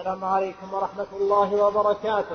السلام عليكم ورحمة الله وبركاته.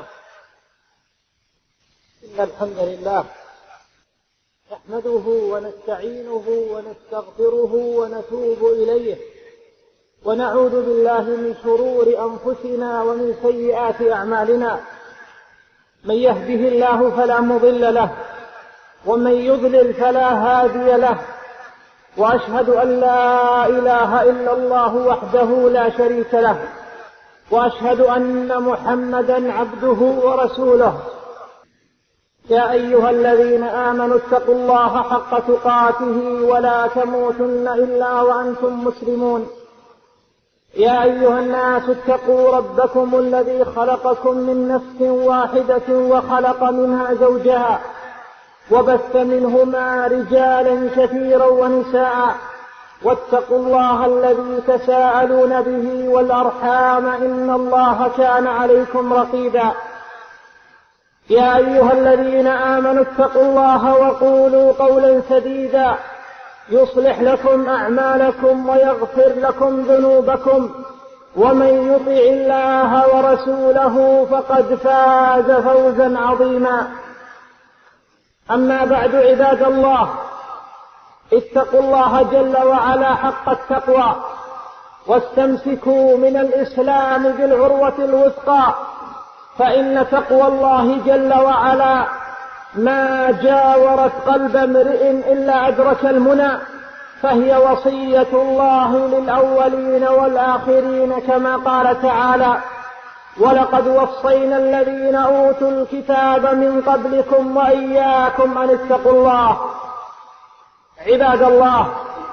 إن الحمد لله نحمده ونستعينه ونستغفره ونتوب إليه، ونعوذ بالله من شرور أنفسنا ومن سيئات أعمالنا. من يهده الله فلا مضل له، ومن يضلل فلا هادي له، وأشهد أن لا إله إلا الله وحده لا شريك له، وأشهد أن محمدا عبده ورسوله. يا أيها الذين آمنوا اتقوا الله حق تقاته ولا تموتن إلا وأنتم مسلمون. يا أيها الناس اتقوا ربكم الذي خلقكم من نفس واحدة وخلق منها زوجها، وبث منهما رجالا كثيرا ونساء، واتقوا الله الذي تساءلون به والأرحام إن الله كان عليكم رقيبا. يا أيها الذين آمنوا اتقوا الله وقولوا قولا سديدا يصلح لكم أعمالكم ويغفر لكم ذنوبكم، ومن يطع الله ورسوله فقد فاز فوزا عظيما. أما بعد، عباد الله، اتقوا الله جل وعلا حق التقوى، واستمسكوا من الإسلام بالعروة الوثقى، فإن تقوى الله جل وعلا ما جاورت قلب امرئ إلا أدرك المنى، فهي وصية الله للأولين والآخرين، كما قال تعالى: ولقد وصينا الذين أوتوا الكتاب من قبلكم وإياكم أن اتقوا الله. عباد الله،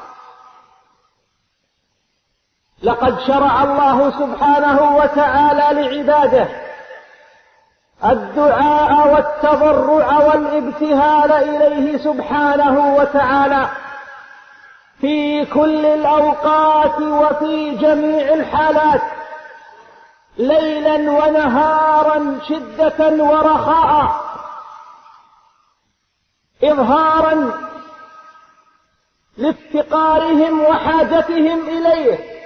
لقد شرع الله سبحانه وتعالى لعباده الدعاء والتضرع والابتهال إليه سبحانه وتعالى في كل الأوقات وفي جميع الحالات، ليلا ونهارا، شدة ورخاء، إظهارا لافتقارهم وحاجتهم إليه،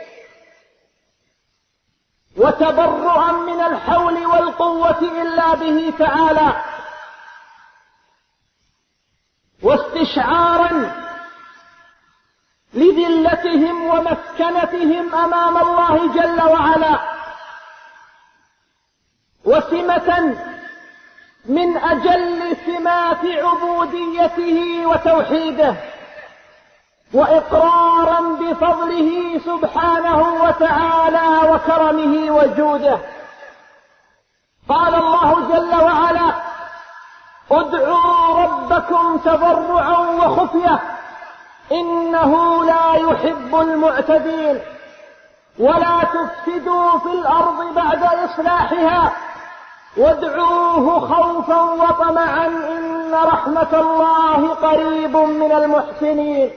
وتبرؤا من الحول والقوة إلا به تعالى، واستشعارا لذلتهم ومسكنتهم أمام الله جل وعلا، وسمة من أجل سمات عبوديته وتوحيده، وإقرارا بفضله سبحانه وتعالى وكرمه وجوده. قال الله جل وعلا: ادعوا ربكم تضرعا وخفية إنه لا يحب المعتدين، ولا تفسدوا في الأرض بعد إصلاحها، وادعوه خوفا وطمعا إن رحمة الله قريب من المحسنين.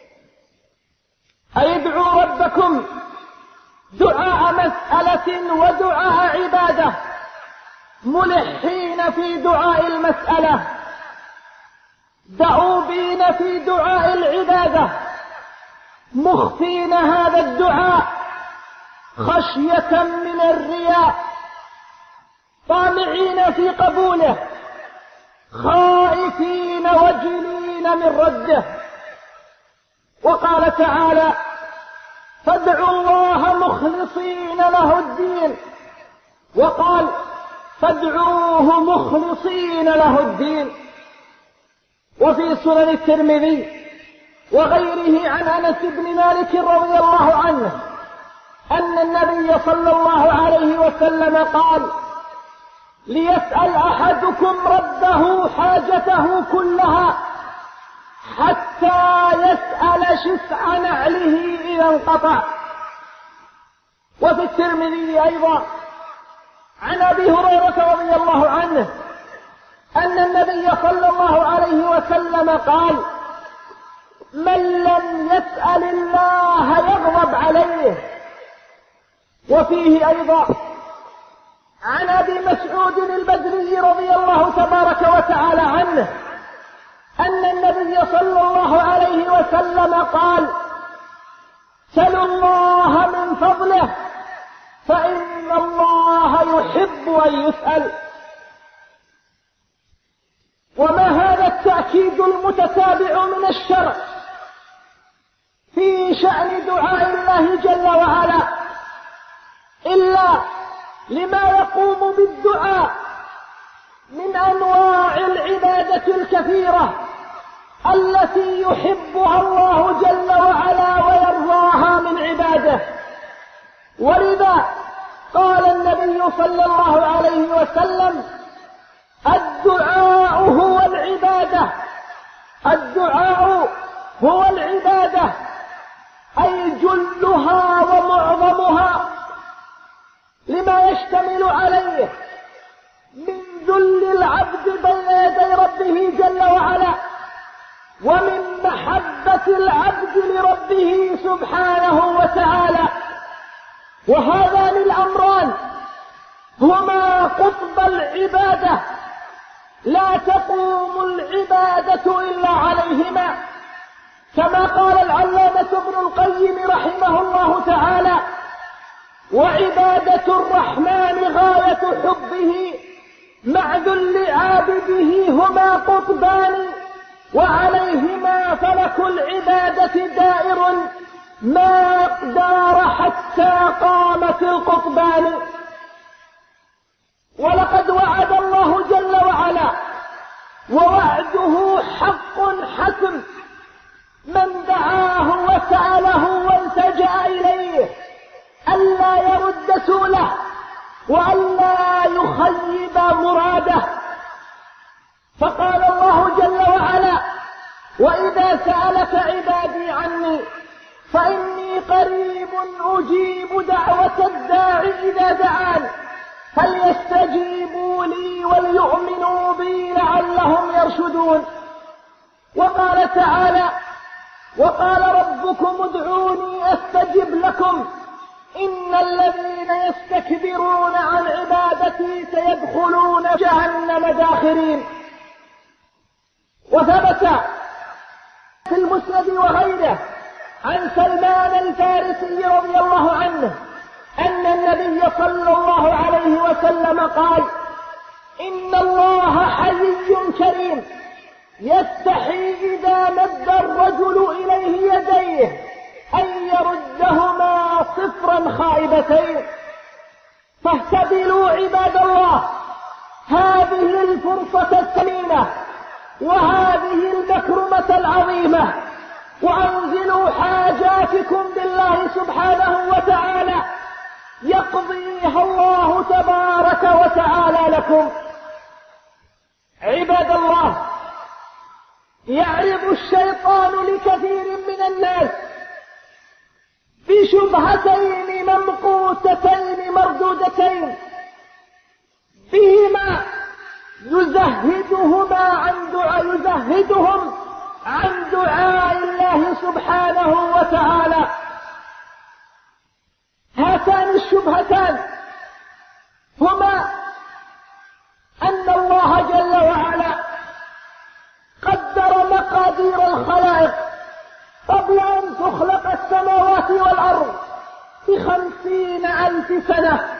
أي ادعوا ربكم دعاء مسألة ودعاء عبادة، ملحين في دعاء المسألة، دؤوبين في دعاء العبادة، مخفين هذا الدعاء خشية من الرياء، طامعين في قبوله، خائفين وجلين من رده. وقال تعالى: فادعوا الله مخلصين له الدين، وقال: فادعوه مخلصين له الدين. وفي سنن الترمذي وغيره عن أنس بن مالك رضي الله عنه أن النبي صلى الله عليه وسلم قال: ليسأل أحدكم ربه حاجته كلها حتى يسأل شسع نعله إذا انقطع. وفي الترمذي أيضا عن أبي هريرة رضي الله عنه أن النبي صلى الله عليه وسلم قال: من لم يسأل الله يغضب عليه. وفيه أيضا عن أبي مسعود البدري رضي الله تبارك وتعالى عنه أن النبي صلى الله عليه وسلم قال: سلوا الله من فضله فإن الله أن يسأل. وما هذا التأكيد المتتابع من الشرع في شأن دعاء الله جل وعلا إلا لما يقوم بالدعاء من أنواع العبادة الكثيرة التي يحبها الله جل وعلا ويرضاها من عباده. ولذا قال النبي صلى الله عليه وسلم: الدعاء هو العبادة. الدعاء هو العبادة، أي جلها ومعظمها، لما يشتمل عليه من ذل العبد بين يدي ربه جل وعلا، ومن محبة العبد لربه سبحانه وتعالى. وهذان الأمران هما قطب العبادة، لا تقوم العبادة إلا عليهما، كما قال العلامة ابن القيم رحمه الله تعالى: وعبادة الرحمن غاية حبه مع ذل عابده هما قطبان، وعليهما فلك العبادة دائر ما دار حتى قامت القطبان. ولقد وعد الله جل وعلا، ووعده حق حسم، من دعاه وسأله والتجأ إليه ألا يرد سؤله وألا يخيب مراده. فقال الله جل وعلا: وإذا سألك عبادي عني فإني قريب أجيب دعوة الداع إذا دعان فليستجيبوا لي وليؤمنوا بي لعلهم يرشدون. وقال تعالى: وقال ربكم ادعوني أستجب لكم إن الذين يستكبرون عن عبادتي سيدخلون جهنم داخرين. وثبت في المسند وغيره عن سلمان الفارسي رضي الله عنه أن النبي صلى الله عليه وسلم قال: إن الله حيي كريم يستحي إذا مد الرجل إليه يديه أن يردهما صفرا خائبتين. فاهتدلوا عباد الله هذه الفرصة الثمينة وهذه المكرمة العظيمة، وأنزلوا حاجاتكم بالله سبحانه وتعالى يقضيها الله تبارك وتعالى لكم. عباد الله، يعرض الشيطان لكثير من الناس بشبهتين ممقوتتين مردودتين بهما يزهدهم عن دعاء الله سبحانه وتعالى. هاتان الشبهتان هما أن الله جل وعلا قدر مقادير الخلائق قبل أن تخلق السماوات والأرض ب50,000 سنة،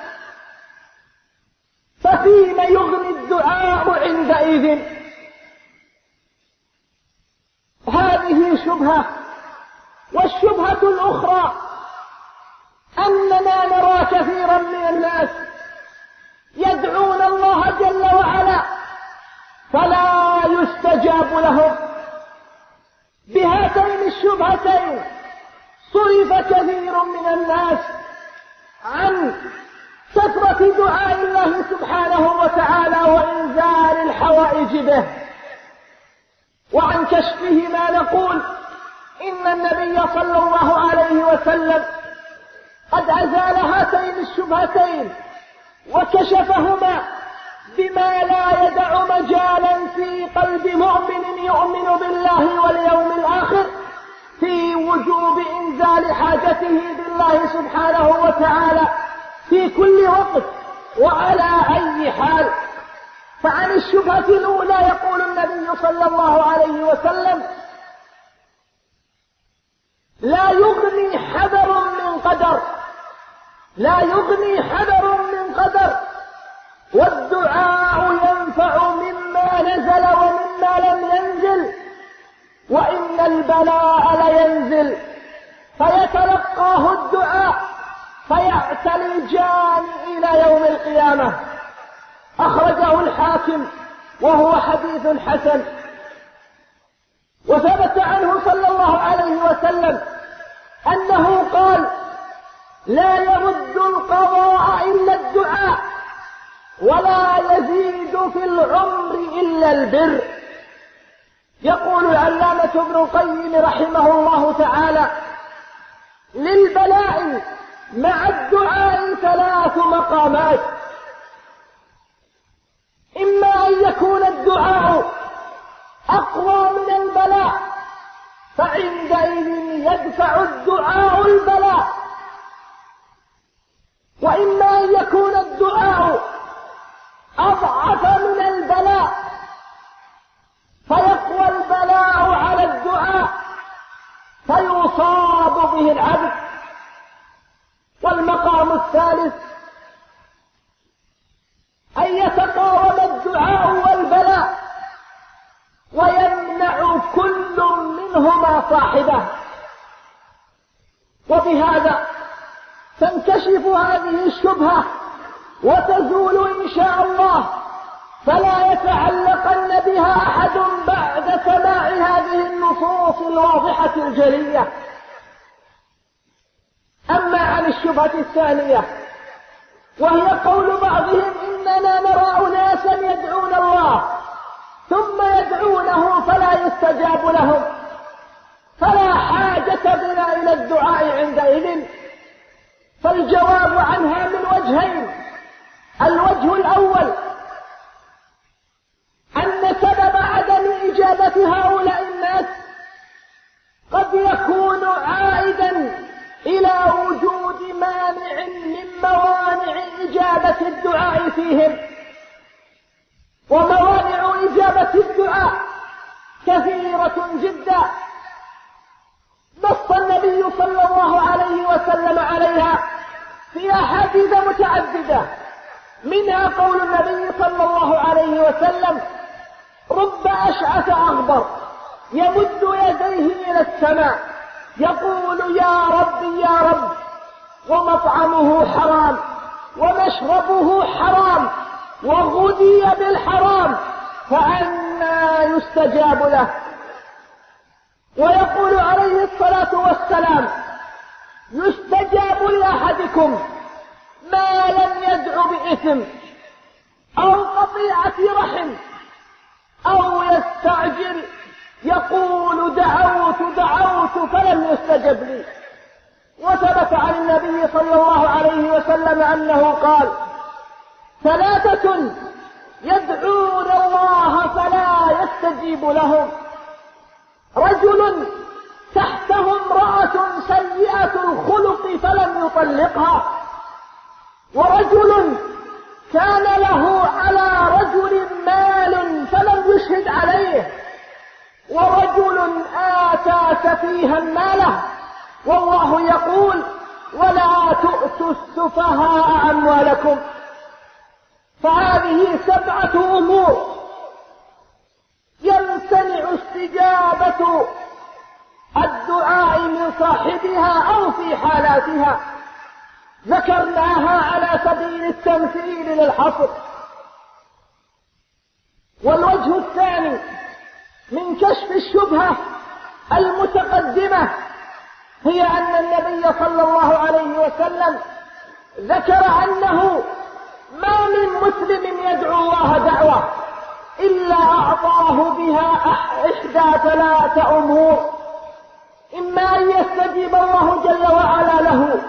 ففيما يغني الدعاء عندئذ؟ هذه شبهة. والشبهة الأخرى أننا نرى كثيرا من الناس يدعون الله جل وعلا فلا يستجاب لهم. بهاتين الشبهتين صرف كثير من الناس عن كثرة دعاء الله سبحانه وتعالى وإنزال الحوائج به وعن كشفه. ما نقول إن النبي صلى الله عليه وسلم قد أزال هاتين الشبهتين وكشفهما بما لا يدع مجالا في قلب مؤمن يؤمن بالله واليوم الآخر في وجوب إنزال حاجته بالله سبحانه وتعالى في كل وقت وعلى أي حال. فعن الشبهة الأولى يقول النبي صلى الله عليه وسلم: لا يغني حذر من قدر، لا يغني حذر من قدر. والدعاء ينفع مما نزل ومما لم ينزل، وإن البلاء لينزل فيتلقاه الدعاء فيعتلجان إلى يوم القيامة. أخرجه الحاكم وهو حديث حسن. وثبت عنه صلى الله عليه وسلم أنه قال: لا يرد القضاء إلا الدعاء، ولا يزيد في العمر إلا البر. يقول العلامة ابن القيم رحمه الله تعالى: للبلاء مع الدعاء 3 مقامات: إما أن يكون الدعاء أقوى من البلاء فعندئذ يدفع الدعاء البلاء، وإما أن يكون الدعاء أضعف من البلاء فيقوى البلاء على الدعاء فيصاب به العبد. والمقام الثالث أن يتقاوم الدعاء والبلاء ويمنع كل منهما صاحبه. وبهذا تنكشف هذه الشبهة وتزول إن شاء الله، فلا يتعلقن بها أحد بعد سماع هذه النصوص الواضحة الجلية. أما عن الشبهة الثانية وهي قول بعضهم: إننا نرى أناسا يدعون الله ثم يدعونه فلا يستجاب لهم، فلا حاجة بنا إلى الدعاء عندئذ. فالجواب عنها من وجهين: الوجه الأول أن سبب عدم إجابة هؤلاء الناس قد يكون عائدا إلى وجود مانع من موانع إجابة الدعاء فيهم. وموانع إجابة الدعاء كثيرة جدا، نص النبي صلى الله عليه وسلم عليها في أحاديث متعددة، منها قول النبي صلى الله عليه وسلم: رب أشعث أغبر يمد يديه إلى السماء يقول: يا رب يا رب، ومطعمه حرام ومشربه حرام وغذي بالحرام فأنى يستجاب له. ويقول عليه الصلاة والسلام: يستجاب لأحدكم ما لم يدع بإثم أو قطيعة رحم أو يستعجل يقول: دعوت فلم يستجب لي. وثبت عن النبي صلى الله عليه وسلم أنه قال: 3 يدعون الله فلا يستجيب لهم: رجل تحته امرأة سيئة الخلق فلم يطلقها، ورجل كان له على رجل مال فلم يشهد عليه، ورجل آتى سفيها ماله والله يقول: ولا تؤتوا السفهاء أموالكم. فهذه 7 أمور يمتنع استجابة الدعاء من صاحبها أو في حالاتها، ذكرناها على سبيل التمثيل للحصر. والوجه الثاني من كشف الشبهة المتقدمة هي أن النبي صلى الله عليه وسلم ذكر أنه ما من مسلم يدعو الله دعوة إلا أعطاه بها إحدى 3 أمور: إما أن يستجيب الله جل وعلا له،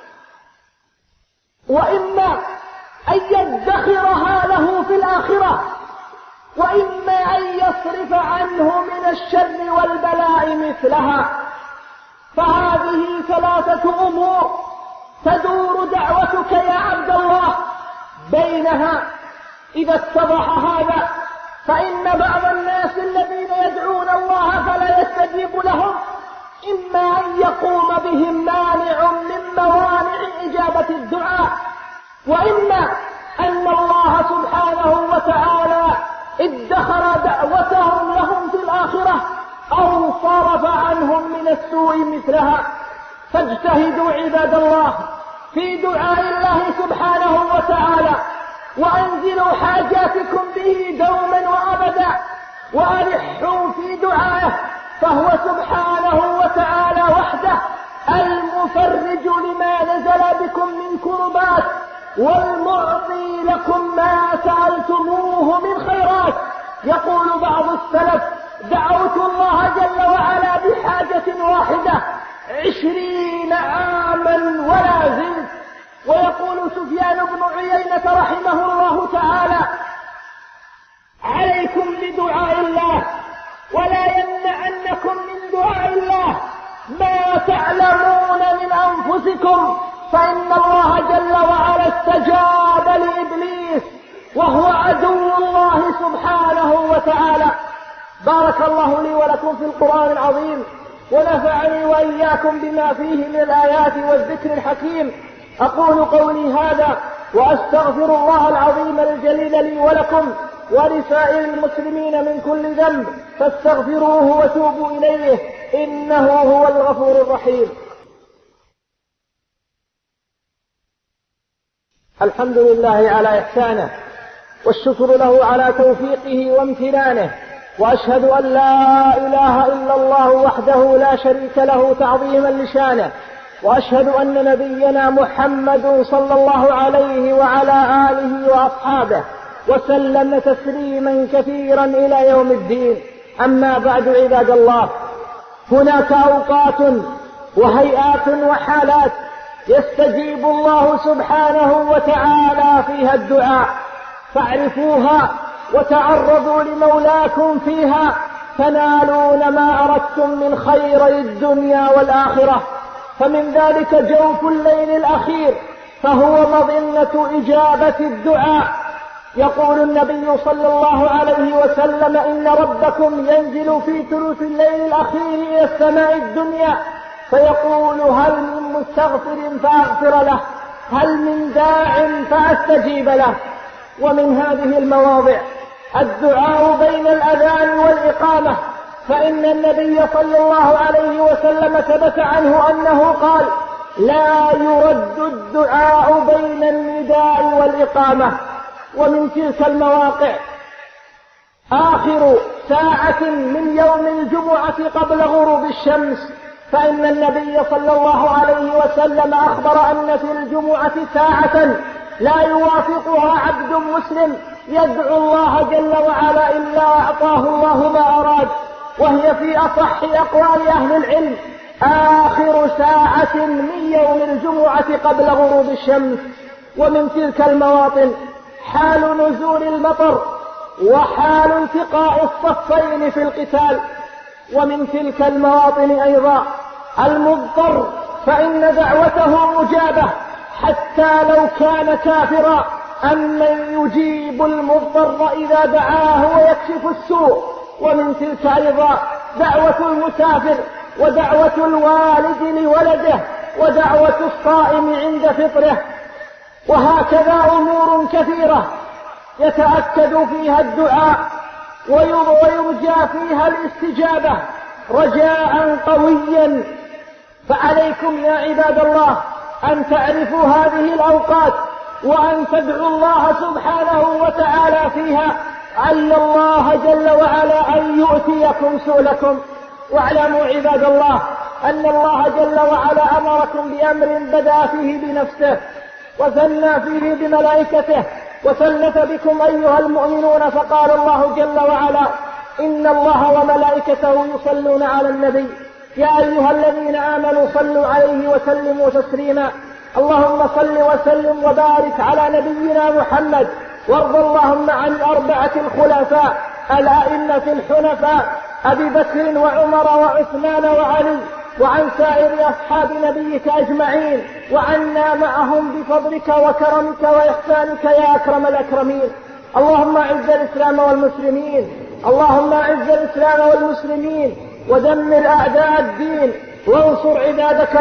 وإما أن يدخرها له في الآخرة، وإما أن يصرف عنه من الشر والبلاء مثلها. فهذه 3 أمور تدور دعوتك يا عبد الله بينها. إذا اتضح هذا فإن بعض الناس الذين يدعون الله فلا يستجيب لهم إما أن يقوم بهم مانع من موانع إجابة الدعاء، وإما أن الله سبحانه وتعالى ادخر دعوتهم لهم في الآخرة أو صرف عنهم من السوء مثلها. فاجتهدوا عباد الله في دعاء الله سبحانه وتعالى، وأنزلوا حاجاتكم به دوما وأبدا، وألحوا في دعائه، فهو سبحانه وتعالى وحده المفرج لما نزل بكم من كربات، والمعطي لكم ما سألتموه من خيرات. يقول بعض السلف: دعوت الله جل وعلا بحاجة واحدة 20 عاما ولا زلت. ويقول سفيان بن عيينة رحمه الله تعالى: عليكم بدعاء الله، ولا يمنعنكم من دعاء الله ما تعلمون من أنفسكم، فإن الله جل وعلا استجاب لإبليس وهو عدو الله سبحانه وتعالى. بارك الله لي ولكم في القرآن العظيم، ونفعني وإياكم بما فيه من الآيات والذكر الحكيم. أقول قولي هذا وأستغفر الله العظيم الجليل لي ولكم ولسائر المسلمين من كل ذنب، فاستغفروه وتوبوا إليه، إنه هو الغفور الرحيم. الحمد لله على إحسانه، والشكر له على توفيقه وامتنانه، وأشهد أن لا إله إلا الله وحده لا شريك له تعظيما لشانه، وأشهد أن نبينا محمد صلى الله عليه وعلى آله وأصحابه وسلم تسليما كثيرا إلى يوم الدين. أما بعد عباد الله، هناك أوقات وهيئات وحالات يستجيب الله سبحانه وتعالى فيها الدعاء، فاعرفوها وتعرضوا لمولاكم فيها تنالون ما أردتم من خيري الدنيا والآخرة. فمن ذلك جوف الليل الأخير، فهو مظنة إجابة الدعاء. يقول النبي صلى الله عليه وسلم: إن ربكم ينزل في ثلث الليل الأخير إلى السماء الدنيا فيقول: هل من مستغفر فأغفر له، هل من داع فأستجيب له. ومن هذه المواضع الدعاء بين الأذان والإقامة، فإن النبي صلى الله عليه وسلم ثبت عنه أنه قال: لا يرد الدعاء بين النداء والإقامة. ومن تلك المواقع آخر ساعة من يوم الجمعة قبل غروب الشمس، فإن النبي صلى الله عليه وسلم أخبر أن في الجمعة ساعة لا يوافقها عبد مسلم يدعو الله جل وعلا إلا أعطاه الله ما أراد، وهي في أصح أقوال أهل العلم آخر ساعة من يوم الجمعة قبل غروب الشمس. ومن تلك المواطن حال نزول المطر وحال التقاء الصفين في القتال. ومن تلك المواطن أيضا المضطر، فإن دعوته مجابة حتى لو كان كافرا. أمن يجيب المضطر إذا دعاه ويكشف السوء. ومن تلك أيضا دعوة المسافر، ودعوة الوالد لولده، ودعوة الصائم عند فطره. وهكذا أمور كثيرة يتأكد فيها الدعاء ويرجى فيها الاستجابة رجاء قويا. فعليكم يا عباد الله أن تعرفوا هذه الأوقات، وأن تدعوا الله سبحانه وتعالى فيها، عل الله جل وعلا أن يؤتيكم سؤلكم. واعلموا عباد الله أن الله جل وعلا أمركم بأمر بدأ فيه بنفسه، وثنى فيه بملائكته، وثلث بكم أيها المؤمنون، فقال الله جل وعلا: إن الله وملائكته يصلون على النبي يا أيها الذين آمنوا صلوا عليه وسلموا تسليما. اللهم صل وسلم وبارك على نبينا محمد، وارض اللهم عن الأربعة الخلفاء الأئمة الحنفاء أبي بكر وعمر وعثمان وعلي، وعن سائر أصحاب نبيك أجمعين، وعنا معهم بفضلك وكرمك وإحسانك يا أكرم الأكرمين. اللهم أعز الإسلام والمسلمين، اللهم أعز الإسلام والمسلمين، ودمر أعداء الدين، وانصر عبادك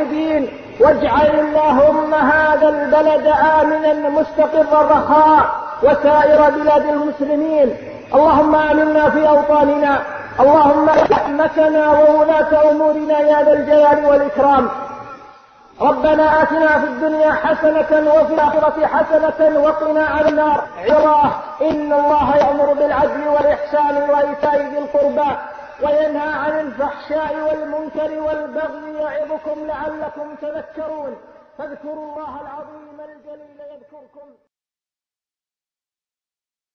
الموحدين، واجعل اللهم هذا البلد آمنا مستقر الرخاء، وسائر بلاد المسلمين. اللهم آمنا في أوطاننا، اللهم رحمتنا وولاة أمورنا يا ذا الجلال والإكرام. ربنا آتنا في الدنيا حسنة وفي الآخرة حسنة وقنا عذاب النار. عباد إن الله يأمر بالعدل والإحسان وإيتاء ذي القربى وينهى عن الفحشاء والمنكر والبغي يعظكم لعلكم تذكرون. فاذكروا الله العظيم الجليل يذكركم.